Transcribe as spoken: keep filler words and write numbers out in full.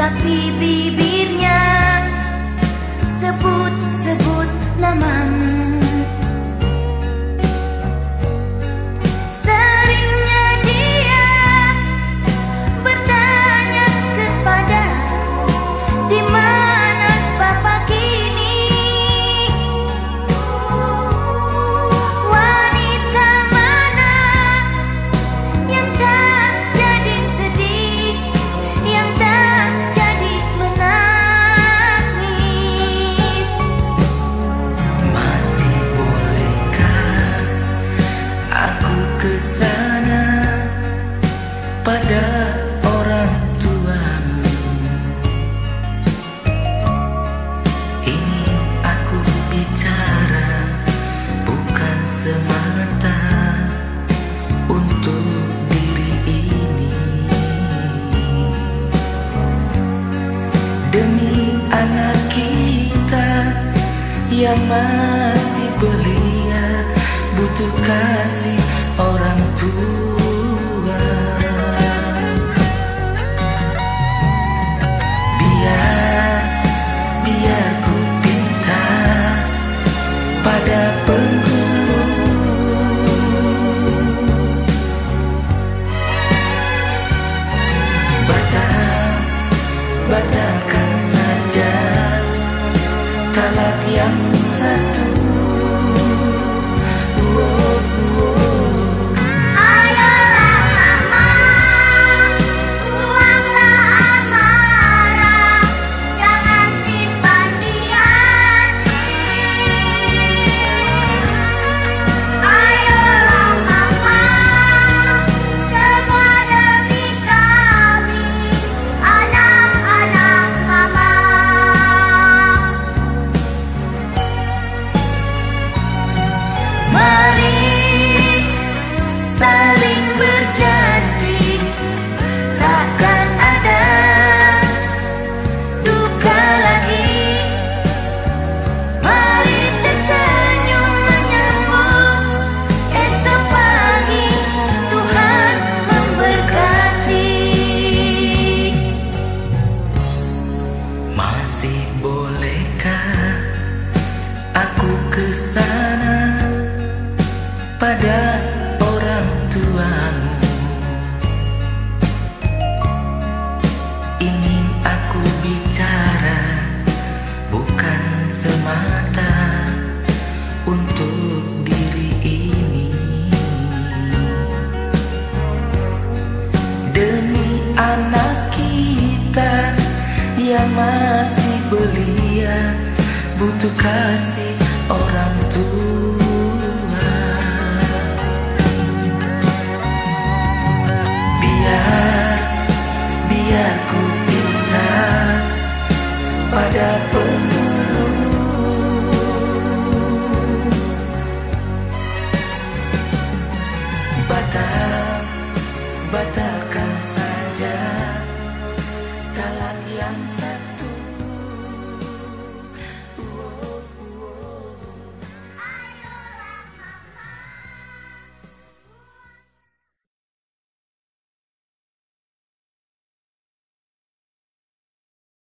tapi bibirnya sebut-sebut namamu. Seringnya dia bertanya kepadaku, di mana Papa kini? Wanita mana yang tak jadi sedih, yang tak jadi menangis? Masih bolehkah aku kesana pada orang tuamu? Ingin aku bicara bukan semata untuk diri ini, demi anak kita yang masih belia, butuh kasih orang tua. Biar, biar ku pinta pada penghulu, batal, batalkan saja talak yang satu. Saling berjanji takkan ada duka lagi. Mari tersenyum menyambut esok pagi, Tuhan memberkati. Masih bolehkah aku kesana pada orang tuamu? Ingin aku bicara bukan semata untuk diri ini, demi anak kita yang masih belia, butuh kasih orang tua. Biar ku pinta pada penghulu, batal, batal.